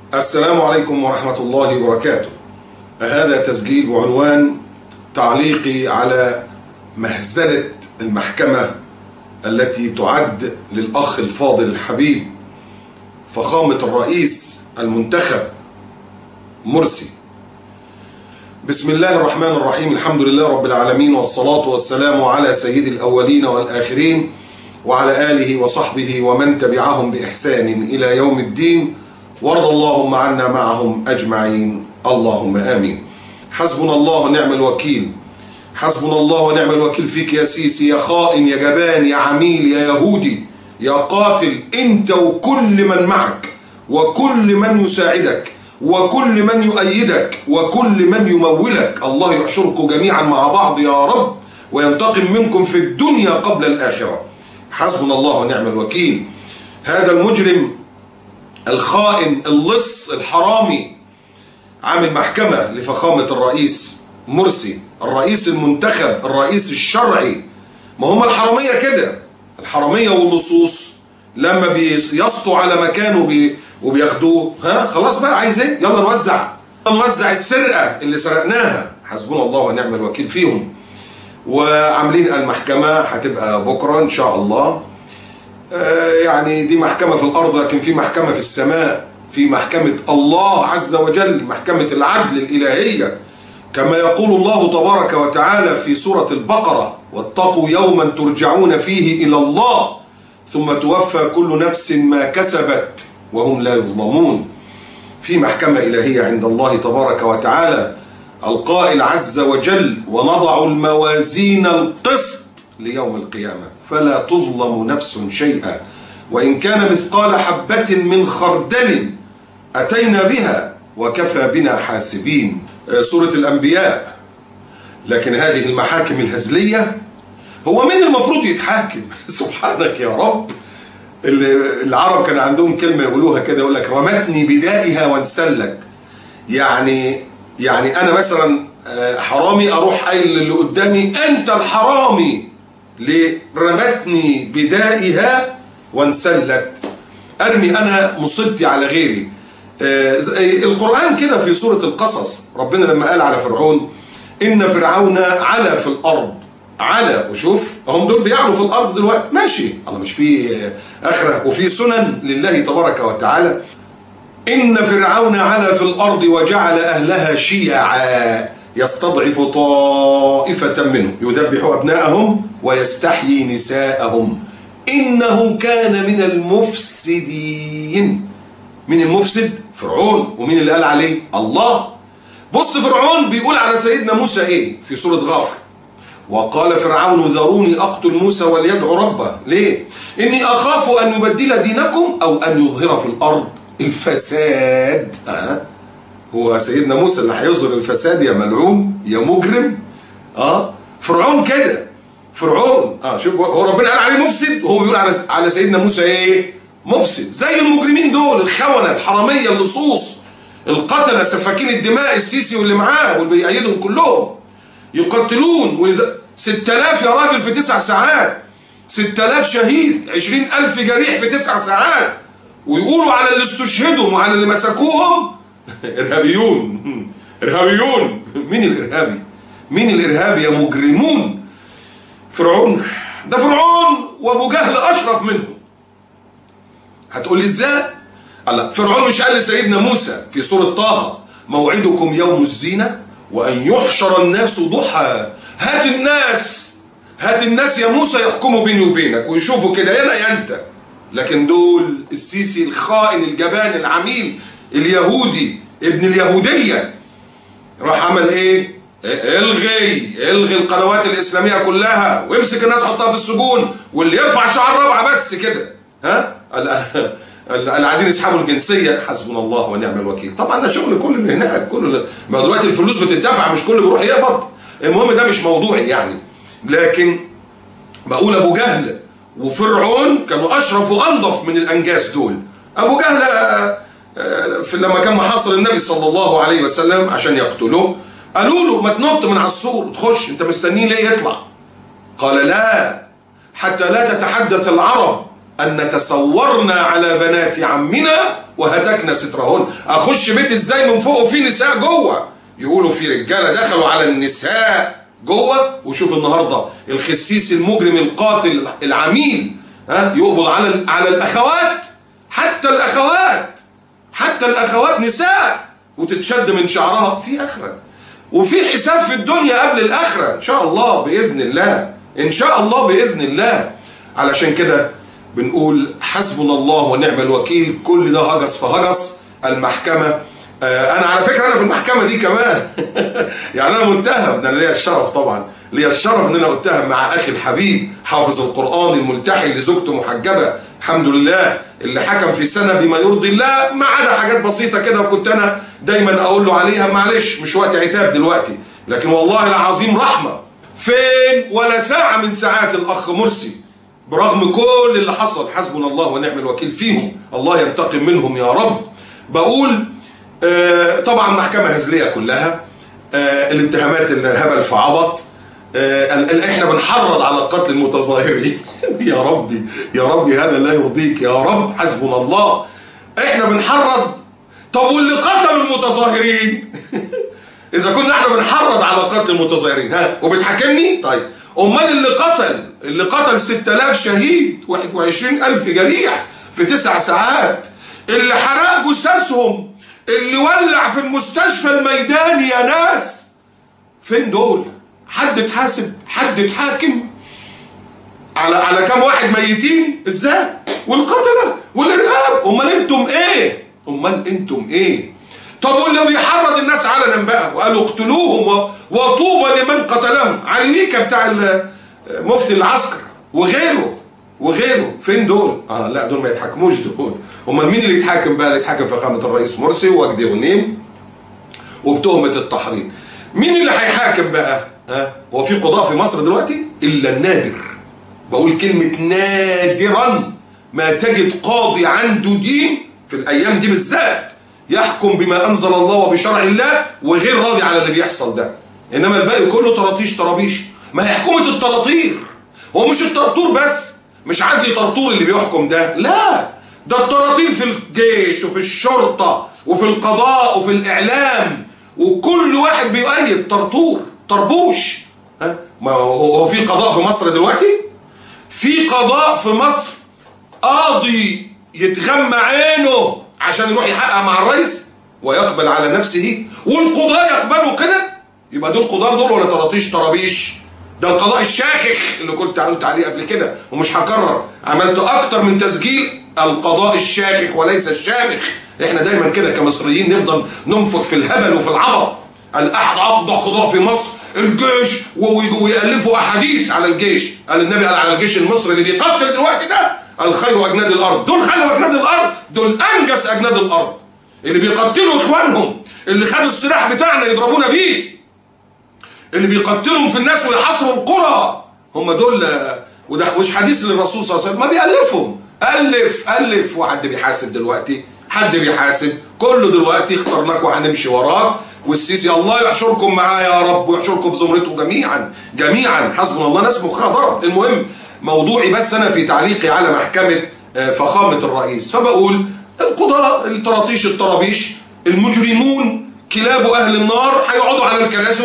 السلام عليكم ورحمة الله وبركاته. هذا تسجيل بعنوان تعليقي على مهزلة المحكمة التي تعد للأخ الفاضل الحبيب فخامة الرئيس المنتخب مرسي. بسم الله الرحمن الرحيم، الحمد لله رب العالمين، والصلاة والسلام على سيد الأولين والآخرين وعلى آله وصحبه ومن تبعهم بإحسان إلى يوم الدين، وارض اللهم عنا معهم أجمعين، اللهم آمين. حسبنا الله ونعم الوكيل، حسبنا الله ونعم الوكيل فيك يا سيسي، يا خائن، يا جبان، يا عميل، يا يهودي، يا قاتل، انت وكل من معك وكل من يساعدك وكل من يؤيدك وكل من يمولك. الله يحشركم جميعا مع بعض يا رب وينتقم منكم في الدنيا قبل الآخرة. حسبنا الله ونعم الوكيل. هذا المجرم الخائن اللص الحرامي عامل محكمة لفخامة الرئيس مرسي، الرئيس المنتخب، الرئيس الشرعي. ما هم الحرامية كده، الحرامية واللصوص لما بيسطوا على مكانه وبياخدوه، خلاص بقى عايز ايه؟ يلا نوزع السرقة اللي سرقناها. حسبنا الله ونعم الوكيل فيهم. وعاملين المحكمة هتبقى بكرة ان شاء الله. يعني دي محكمة في الأرض، لكن في محكمة في السماء، في محكمة الله عز وجل، محكمة العدل الإلهية، كما يقول الله تبارك وتعالى في سورة البقرة: واتقوا يوما ترجعون فيه إلى الله ثم توفى كل نفس ما كسبت وهم لا يظلمون. في محكمة إلهية عند الله تبارك وتعالى، القائل عز وجل: ونضع الموازين القسط ليوم القيامة فلا تظلم نفس شيئا وإن كان مثقال حبة من خردل أتينا بها وكفى بنا حاسبين. سورة الأنبياء. لكن هذه المحاكم الهزلية، هو مين المفروض يتحاكم؟ سبحانك يا رب. العرب كان عندهم كلمة يقولوها كده، يقول لك: رمتني بدائها وانسلت. يعني أنا مثلا حرامي، أروح قايل اللي قدامي: أنت الحرامي. ليه؟ رمتني بدائها وانسلت. أرمي أنا مصيبتي على غيري. القرآن كده في سورة القصص، ربنا لما قال على فرعون: إن فرعون علا في الأرض. علا، وشوف هم دول بيعلوا في الأرض دلوقتي، ماشي، الله مش في آخرة وفي سنن لله تبارك وتعالى. إن فرعون علا في الأرض وجعل أهلها شيعا يستضعف طائفة منهم يذبح أبناءهم ويستحيي نساءهم إنه كان من المفسدين. من المفسد؟ فرعون. ومين اللي قال عليه؟ الله. بص فرعون بيقول على سيدنا موسى ايه في سورة غافر: وقال فرعون ذروني أقتل موسى وليدعو ربه. ليه؟ إني أخاف أن يبدل دينكم أو أن يظهر في الأرض الفساد. هو سيدنا موسى اللي هيظهر الفساد؟ يا ملعون يا مجرم. فرعون كده، فرعون. شوف، هو ربنا قال عليه مفسد وهو بيقول على سيدنا موسى ايه؟ مفسد. زي المجرمين دول، الخونة، الحرامية، اللصوص، القتلة، سفاكين الدماء، السيسي واللي معاه واللي بيأيدهم كلهم يقتلون 6000 يا راجل في 9 ساعات، 6000 شهيد، 20,000 جريح في 9 ساعات، ويقولوا على اللي استشهدوا وعلى اللي مسكوهم إرهابيون. إرهابيون. مين الإرهابي؟ مين الإرهابي يا مجرمون؟ فرعون. ده فرعون وأبو جهل أشرف منه. هتقول لي إزاي؟ الله، فرعون مش قال لسيدنا موسى في سورة طه: موعدكم يوم الزينة وأن يحشر الناس ضحى. هات الناس يا موسى يحكموا بيني وبينك ويشوفوا كده أنا يا أنت. لكن دول السيسي الخائن الجبان العميل اليهودي ابن اليهودية راح عمل ايه؟ الغي القنوات الإسلامية كلها ويمسك الناس حطها في السجون، واللي يرفع شعار رابعة بس كده اللي عايزين يسحبوا الجنسية. حسبنا الله ونعم الوكيل. طبعا ده شغل كل اللي هناك، ما دلوقتي الفلوس بتدفع، مش كل بيروح يقبض. المهم ده مش موضوعي يعني، لكن بقول أبو جهل وفرعون كانوا أشرف وأنظف من الأنجاس دول. أبو جهل لما كان محاصر النبي صلى الله عليه وسلم عشان يقتله، قالوا له: ما تنط من على السور وتخش، انت مستنيه ليه يطلع؟ قال: لا، حتى لا تتحدث العرب أن نتسورنا على بنات عمنا وهتكنا سترهن. أخش بيت إزاي من فوق وفي نساء جوه؟ يقولوا في رجالة دخلوا على النساء جوه. وشوف النهاردة الخسيس المجرم القاتل العميل يقبض على الأخوات، حتى الأخوات نساء، وتتشد من شعرها. في آخرة وفي حساب في الدنيا قبل الآخرة إن شاء الله بإذن الله، إن شاء الله بإذن الله. علشان كده بنقول حسبنا الله ونعم الوكيل. كل ده هجس فهجس. المحكمة أنا على فكرة أنا في المحكمة دي كمان يعني أنا متهم، أنا ليا الشرف طبعا، ليا الشرف إن أنا أتهم مع أخي الحبيب حافظ القرآن الملتحي اللي زوجته محجبة الحمد لله، اللي حكم في سنة بما يرضي الله، ما عدا حاجات بسيطة كده وكنت أنا دايما أقول له عليها معلش مش وقت عتاب دلوقتي، لكن والله العظيم رحمة. فين ولا ساعة من ساعات الأخ مرسي برغم كل اللي حصل. حسبنا الله ونعم الوكيل فيهم، الله ينتقم منهم يا رب. بقول طبعا محكمة هزلية كلها، الاتهامات اللي هبل في عبط. احنا بنحرض على قتل المتظاهرين يا ربي يا ربي هذا لا يرضيك يا رب. حسبنا الله. احنا بنحرض. طب واللي قتلوا المتظاهرين اذا كنا احنا بنحرض على قتل المتظاهرين وبتحاكمني؟ طيب امال اللي قتل 6000 شهيد 21,000 جريح في 9 ساعات، اللي حرق جثثهم، اللي ولع في المستشفى الميداني يا ناس، فين دول؟ حد اتحاسب؟ حد اتحاكم على كام واحد ميتين؟ ازاي؟ والقتله والارهاب. امال انتم ايه؟ طب واللي بيحرض الناس علنا بقى وقالوا اقتلوهم وطوبى لمن قتلهم، علي ويكا بتاع مفتي العسكر وغيره فين دول؟ لا دول ما يتحاكموش دول. امال مين اللي يتحاكم بقى؟ اللي يتحاكم فخامه الرئيس مرسي ووجدي غنيم وبتهمه التحريض. مين اللي هيحاكم بقى؟ هو في قضاء في مصر دلوقتي؟ الا النادر، بقول كلمه نادرا ما تجد قاضي عنده دين في الايام دي بالذات يحكم بما انزل الله وبشرع الله وغير راضي على اللي بيحصل ده. انما الباقي كله طراطيش طرابيش. ما هي حكومه الطراطير. هو مش الطرطور بس، مش عدلي طرطور اللي بيحكم ده، لا ده الطراطير في الجيش وفي الشرطه وفي القضاء وفي الاعلام، وكل واحد بيؤيد طربوش. ما هو في قضاء في مصر دلوقتي؟ في قضاء في مصر قاضي يتغمى عينه عشان يروح يحقق مع الرئيس ويقبل على نفسه، والقضاء يقبلوا كده؟ يبقى دول قضاء دول ولا طراطيش طرابيش؟ ده القضاء الشاخخ اللي كنت قلت عليه قبل كده ومش هكرر، عملت اكتر من تسجيل. القضاء الشاخخ وليس الشامخ. احنا دايما كده كمصريين نفضل ننفخ في الهبل وفي العبط. اقضى قضاء في مصر الجيش، ويألفوا احاديث على الجيش. قال النبي على الجيش المصري اللي بيقتل دلوقتي ده الخير اجناد الارض. دول خير اجناد الارض، دول انجس اجناد الارض اللي بيقتلوا اخوانهم، اللي خدوا السلاح بتاعنا يضربونا بيه، اللي بيقتلهم في الناس ويحاصروا القرى، هم دول. وده مش حديث للرسول صلى الله عليه وسلم، ما بيألفهم. ألف وحد بيحاسب دلوقتي؟ حد بيحاسب؟ كله دلوقتي اخترناك وهنمشي وراك، والسيسي الله يحشركم معاه يا رب ويحشركم في زمرته جميعا. حسبنا الله. ناس مخها ضرب. المهم موضوعي بس انا في تعليقي على محكمة فخامة الرئيس، فبقول القضاء الطراطيش الطرابيش المجرمون كلاب اهل النار هيقعدوا على الكراسي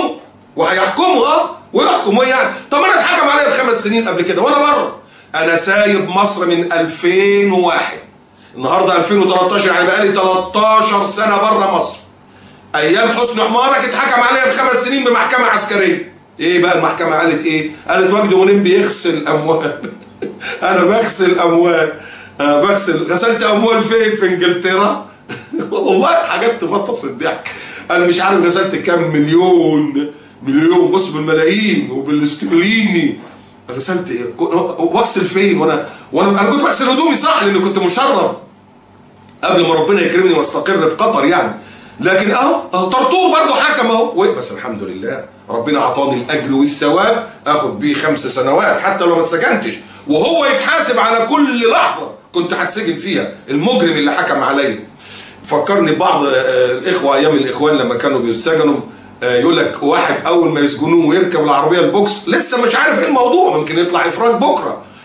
ويحكموا يعني. طب انا اتحكم عليا ب5 سنين قبل كده وانا بره. انا سايب مصر من 2001، النهارده 2013، يعني بقالي 13 سنه بره مصر. ايام حسني حمارك اتحكم عليا ب5 سنين بمحكمه عسكريه. ايه بقى المحكمه قالت ايه؟ قالت وجدي غنيم بيغسل اموال انا بغسل اموال. غسلت اموال فين؟ في انجلترا والله حاجات تفطس الضحك. انا مش عارف غسلت كام مليون، بص بالملايين وبالاسترليني. غسلت ايه؟ واغسل فين؟ وانا كنت بغسل هدومي صح لان كنت مشرب قبل ما ربنا يكرمني واستقر في قطر يعني. لكن طرطور برضه حكم اهو، بس الحمد لله ربنا اعطاني الاجر والثواب اخد بيه 5 سنوات حتى لو ما اتسجنتش، وهو يتحاسب على كل لحظه كنت هتسجن فيها المجرم اللي حكم عليا. فكرني ببعض الاخوه ايام الاخوان لما كانوا بيتسجنوا، يقول لك واحد اول ما يسجنوه ويركب العربيه البوكس لسه مش عارف ايه الموضوع، ممكن يطلع افراج بكره،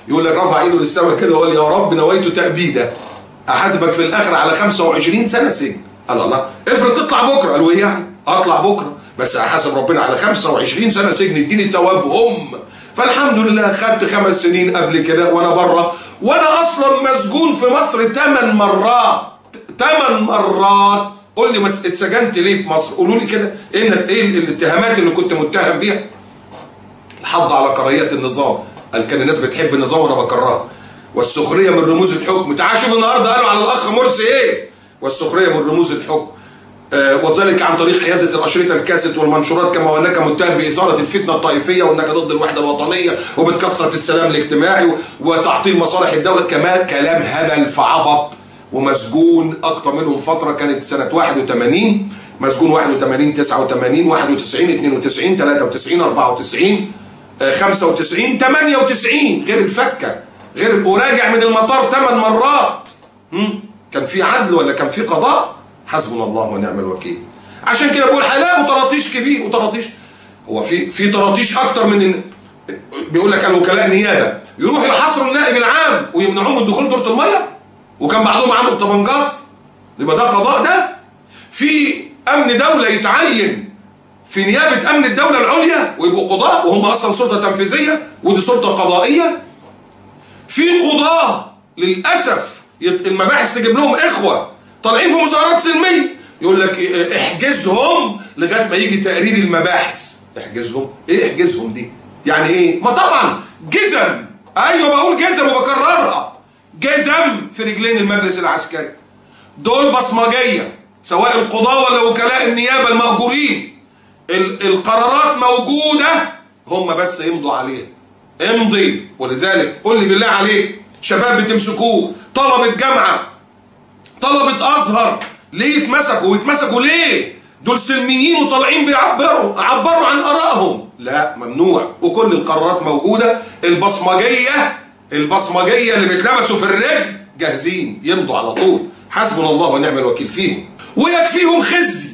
يقول لك رفع ايده للسماء كده وقال يا رب نويت تأبيده احاسبك في الاخر على 25 سنه سجن. قال الله افرض تطلع بكره. قال وايه يعني؟ اطلع بكره بس احاسب ربنا على 25 سنه سجن اديني ثوابهم. فالحمد لله خدت 5 سنين قبل كده وانا بره، وانا اصلا مسجون في مصر 8 مرات. 8 مرات. قول لي ما اتسجنت ليه في مصر؟ قولوا لي كده ايه الاتهامات اللي كنت متهم بيها؟ الحض على كراهيه النظام. قال كان الناس بتحب النظام وانا بكرهه. والسخريه من رموز الحكم. تعال شوف النهارده قالوا على الاخ مرسي ايه؟ والسخريه من رموز الحكم. وذلك عن طريق حيازه الاشرطه الكاسيت والمنشورات، كما وانك متهم باثاره الفتنه الطائفيه وانك ضد الوحده الوطنيه وبتكسر في السلام الاجتماعي وتعطيل مصالح الدوله. كمان كلام هبل فعبط. ومسجون اكتر منهم فتره كانت سنه 81 مسجون 81 89 91 92 93 94 95 98 غير الفكه غير وراجع من المطار 8 مرات. كان في عدل ولا كان في قضاء؟ حسبنا الله ونعم الوكيل. عشان كده بقول هلاقوا طراطيش كبير وطراطيش. هو في طراطيش اكتر من بيقول لك الوكلاء نيابه يروحوا يحاصروا النائب العام ويمنعوه من دخول دورة الميه وكان بعضهم عامل طبنجات. يبقى ده قضاء ده؟ في امن دوله يتعين في نيابه امن الدوله العليا ويبقوا قضاء وهم اصلا سلطه تنفيذيه ودي سلطه قضائيه. في قضاه للاسف المباحث تجيب لهم اخوه طالعين في مظاهرات سلميه يقول لك احجزهم لغايه ما يجي تقرير المباحث. احجزهم؟ ايه احجزهم دي؟ يعني ايه؟ ما طبعا جزم. ايوه بقول جزم وبكررها. جزم في رجلين المجلس العسكري. دول بصمجيه سواء القضاه ولا وكلاء النيابه المأجورين. القرارات موجوده هم بس يمضوا عليها. امضي. ولذلك قول لي بالله عليك شباب بتمسكوه طلبه جامعه طلبه ازهر ليه يتمسكوا؟ ويتمسكوا ليه؟ دول سلميين وطالعين بيعبروا عن ارائهم. لا ممنوع. وكل القرارات موجوده. البصمجيه اللي بيتلبسوا في الرجل جاهزين يمضوا على طول. حسبنا الله ونعم الوكيل فيهم. ويكفيهم خزي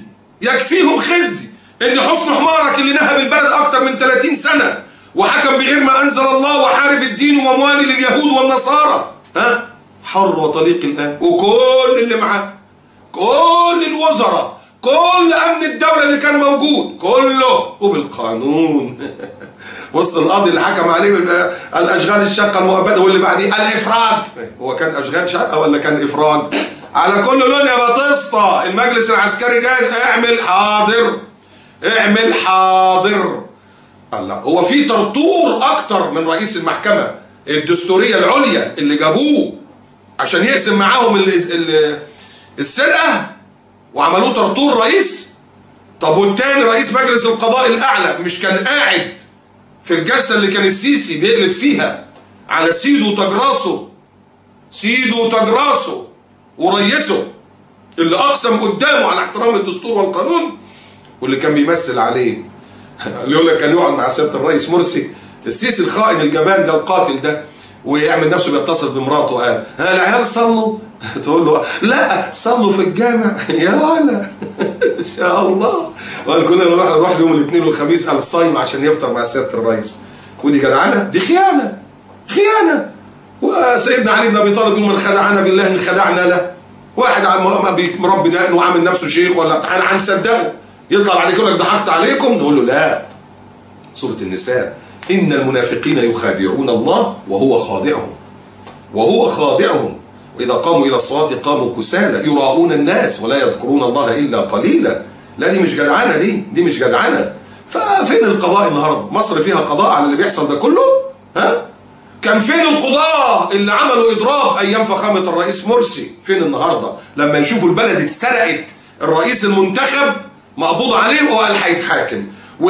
ان حسن حمارك اللي نهب البلد اكتر من 30 سنه وحكم بغير ما انزل الله وحارب الدين وموالي لليهود والنصارى حر وطليق الان. وكل اللي معاه كل الوزراء كل امن الدوله اللي كان موجود كله وبالقانون. بص القاضي اللي حكم عليه الاشغال الشاقه المؤبده واللي بعديه الافراج. هو كان اشغال شاقه ولا كان افراج؟ على كل لون يا بطسطه. المجلس العسكري جاهز. اعمل حاضر. الله هو في طرطور اكتر من رئيس المحكمه الدستوريه العليا اللي جابوه عشان يقسم معاهم السرقه وعملوه طرطور رئيس؟ طب والتاني رئيس مجلس القضاء الاعلى مش كان قاعد في الجلسه اللي كان السيسي بيقلب فيها على سيدو وتجراسه ورئيسه اللي اقسم قدامه على احترام الدستور والقانون واللي كان بيمثل عليه؟ اللي يقول لك كان يقعد مع سياده الرئيس مرسي السيسي الخائن الجبان ده القاتل ده ويعمل نفسه بيتصل بمراته قال العيال صلوا؟ تقول له لا صلوا في الجامع يا ولا ان شاء الله. وقال كنا نروح يوم الاثنين والخميس على الصايم عشان يفطر مع سياده الرئيس. ودي جدعنه؟ دي خيانه. وسيدنا علي بن ابي طالب يقول من خدعنا بالله ان خدعنا له. واحد مربي دقن وعامل نفسه شيخ ولا هنصدقه يطلع بعد كده يقول لك ضحكت عليكم؟ نقول له لا. سوره النساء ان المنافقين يخادعون الله وهو خادعهم وإذا قاموا إلى الصلاة قاموا كسالى يراؤون الناس ولا يذكرون الله إلا قليلا. لا دي مش جدعنة. دي مش جدعنة. ففين القضاء النهارده؟ مصر فيها قضاء على اللي بيحصل ده كله؟ كان فين القضاة اللي عملوا إضراب أيام فخامة الرئيس مرسي؟ فين النهارده؟ لما يشوفوا البلد اتسرقت الرئيس المنتخب مقبوض عليه وقال هيتحاكم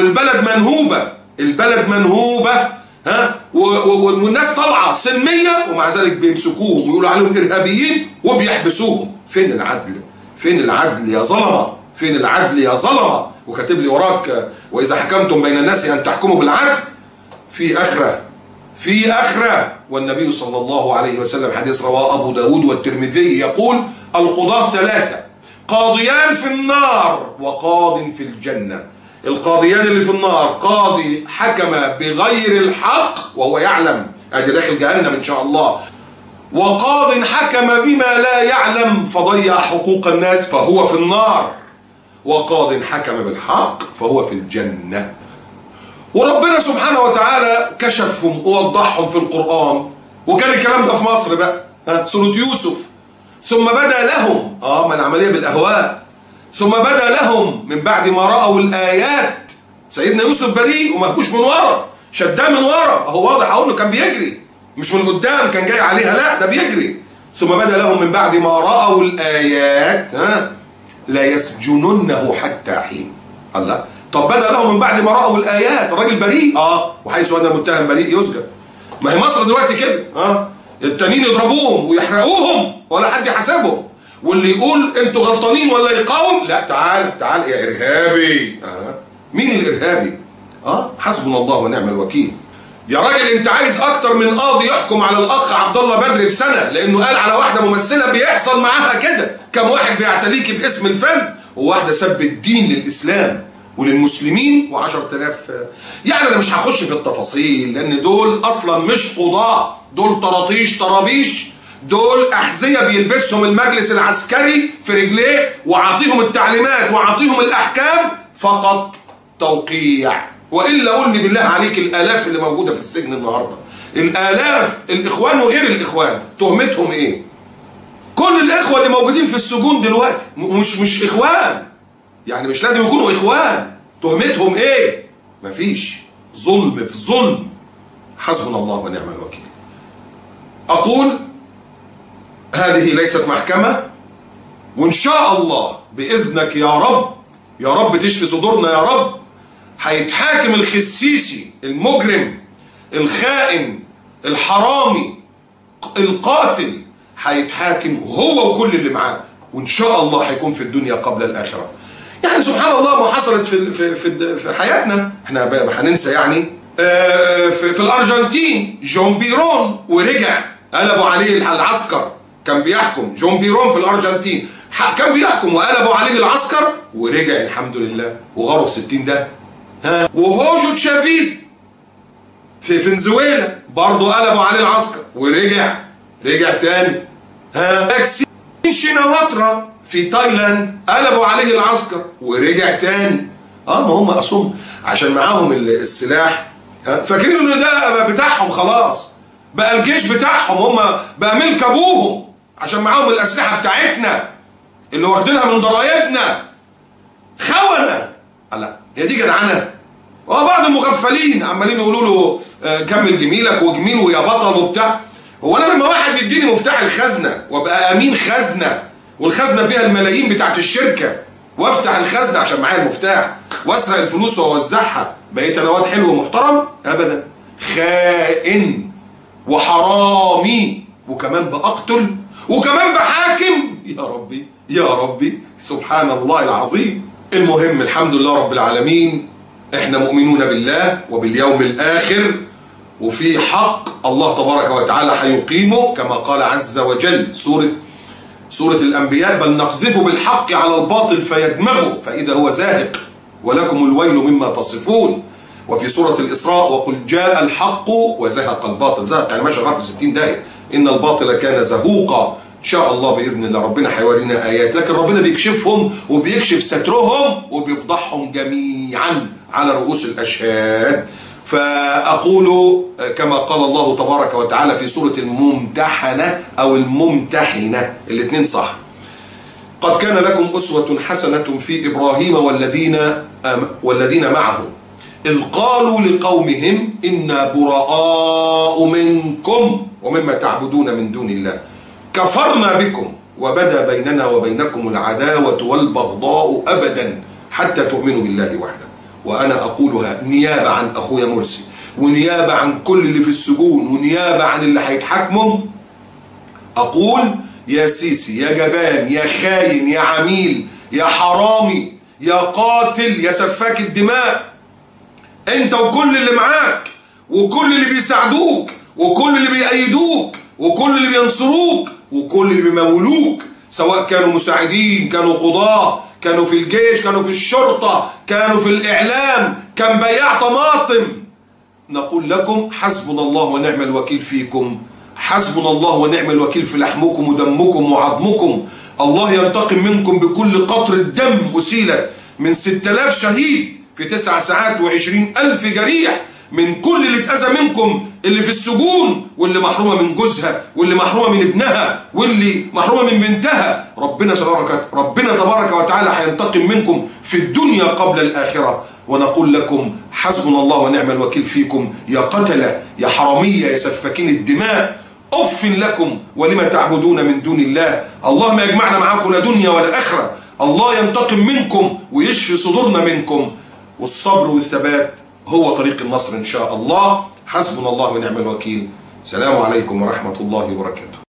والبلد منهوبة والناس طالعه سلميه ومع ذلك بيمسكوهم ويقولوا عليهم ارهابيين وبيحبسوهم. فين العدل يا ظلمه؟ وكاتب لي وراك واذا حكمتم بين الناس ان تحكموا بالعدل. في اخره. والنبي صلى الله عليه وسلم حديث رواه ابو داود والترمذي يقول القضاة 3 قاضيان في النار وقاض في الجنه. القاضيان اللي في النار قاضي حكم بغير الحق وهو يعلم ادي داخل جهنم ان شاء الله. وقاض حكم بما لا يعلم فضيع حقوق الناس فهو في النار، وقاض حكم بالحق فهو في الجنة. وربنا سبحانه وتعالى كشفهم ووضحهم في القرآن، وكان الكلام ده في مصر بقى، سورة يوسف. ثم بدا لهم ما العملية بالأهواء، ثم بدا لهم من بعد ما رأوا الآيات. سيدنا يوسف بريء ومهبوش من ورا، شداه من ورا، اهو واضح اهو انه كان بيجري مش من قدام كان جاي عليها، لا ده بيجري. ثم بدا لهم من بعد ما رأوا الآيات لا يسجننه حتى حين. الله، طب بدا لهم من بعد ما رأوا الآيات، الراجل بريء وحيث أن المتهم بريء يسجن. ما هي مصر دلوقتي كده، التانيين يضربوهم ويحرقوهم ولا حد يحاسبهم، واللي يقول انتوا غلطانين ولا يقاوم، لا تعال يا إرهابي. مين الإرهابي؟ حسبنا الله ونعم الوكيل. يا راجل انت عايز اكتر من قاضي يحكم على الاخ عبد الله بدر بسنه لانه قال على واحده ممثله بيحصل معاها كده. كم واحد بيعتليكي باسم الفن، وواحده سب الدين للاسلام وللمسلمين و10,000. يعني انا مش هخش في التفاصيل لان دول اصلا مش قضاة، دول طرابيش، دول احذيه بيلبسهم المجلس العسكري في رجليه وعاطيهم التعليمات وعاطيهم الاحكام، فقط توقيع. والا قول لي بالله عليك الالاف اللي موجوده في السجن النهارده، الالاف، الاخوان وغير الاخوان، تهمتهم ايه؟ كل الاخوه اللي موجودين في السجون دلوقتي مش اخوان، يعني مش لازم يكونوا اخوان، تهمتهم ايه؟ مفيش، ظلم في ظلم. حسبنا الله ونعم الوكيل. اقول هذه ليست محكمه، وان شاء الله باذنك يا رب، يا رب تشفي صدورنا يا رب، هيتحاكم الخسيسي المجرم الخائن الحرامي القاتل، هيتحاكم هو وكل اللي معاه، وان شاء الله هيكون في الدنيا قبل الاخره. يعني سبحان الله ما حصلت في حياتنا احنا هننسى يعني. في الارجنتين جون بيرون ورجع، قلبوا عليه العسكر، كان بيحكم جون بيرون في الارجنتين، كان بيحكم وقلبوا عليه العسكر ورجع الحمد لله وغروا في 60 ده. وهوجو تشافيز في فنزويلا برضه قلبوا عليه العسكر ورجع تاني. اكسين شيناواترا في تايلاند قلبوا عليه العسكر ورجع تاني. ما هم اصلا عشان معاهم السلاح، فاكرين انه ده بتاعهم خلاص، بقى الجيش بتاعهم، هم بقى ملك ابوهم عشان معاهم الاسلحه بتاعتنا اللي واخدينها من ضرايبنا. خونه. لا هي دي جدعنه؟ وبعض المغفلين عمالين يقولوا له كمل جميلك وجميل ويا بطل وبتاع. هو انا لما واحد يديني مفتاح الخزنه وابقى امين خزنه، والخزنه فيها الملايين بتاعت الشركه، وافتح الخزنه عشان معايا المفتاح واسرق الفلوس واوزعها، بقيت انا واد حلو ومحترم؟ ابدا، خائن وحرامي، وكمان بقتل وكمان بحاكم. يا ربي سبحان الله العظيم. المهم الحمد لله رب العالمين، احنا مؤمنون بالله وباليوم الاخر، وفي حق الله تبارك وتعالى هيقيمه كما قال عز وجل سورة الأنبياء: بل نقذف بالحق على الباطل فيدمغه فإذا هو زاهق ولكم الويل مما تصفون. وفي سورة الإسراء: وقل جاء الحق وزهق الباطل. زهق يعني ماشي غير في 60 دقيقة، إن الباطل كان زهوقا. إن شاء الله بإذن الله ربنا هيورينا آيات، لكن ربنا بيكشفهم وبيكشف سترهم وبيفضحهم جميعا على رؤوس الأشهاد. فأقول كما قال الله تبارك وتعالى في سورة الممتحنة أو الممتحنة، الاثنين صح: قد كان لكم أسوة حسنة في إبراهيم والذين معه إذ قالوا لقومهم إنا براء منكم ومما تعبدون من دون الله كفرنا بكم وبدا بيننا وبينكم العداوة والبغضاء أبدا حتى تؤمنوا بالله وحده. وأنا أقولها نيابة عن أخويا مرسي، ونيابة عن كل اللي في السجون، ونيابة عن اللي هيتحاكموا، أقول يا سيسي، يا جبان، يا خاين، يا عميل، يا حرامي، يا قاتل، يا سفاك الدماء، أنت وكل اللي معاك وكل اللي بيساعدوك وكل اللي بيأيدوك وكل اللي بينصروك وكل اللي بيمولوك، سواء كانوا مساعدين، كانوا قضاة، كانوا في الجيش، كانوا في الشرطة، كانوا في الإعلام، كان بياع طماطم، نقول لكم حسبنا الله ونعم الوكيل فيكم، حسبنا الله ونعم الوكيل في لحمكم ودمكم وعظمكم. الله ينتقم منكم بكل قطرة دم أسيلت من 6000 شهيد في 9 ساعات و20,000 جريح، من كل اللي اتأذى منكم، اللي في السجون واللي محرومة من جوزها واللي محرومة من ابنها واللي محرومة من بنتها. ربنا تبارك وتعالى هينتقم منكم في الدنيا قبل الآخرة. ونقول لكم حسبنا الله ونعم الوكيل فيكم يا قتلة يا حرامية يا سفاكين الدماء، أف لكم ولما تعبدون من دون الله. الله ما يجمعنا معاكم لا دنيا ولا آخرة. الله ينتقم منكم ويشفي صدورنا منكم، والصبر والثبات هو طريق النصر إن شاء الله. حسبنا الله ونعم الوكيل. السلام عليكم ورحمة الله وبركاته.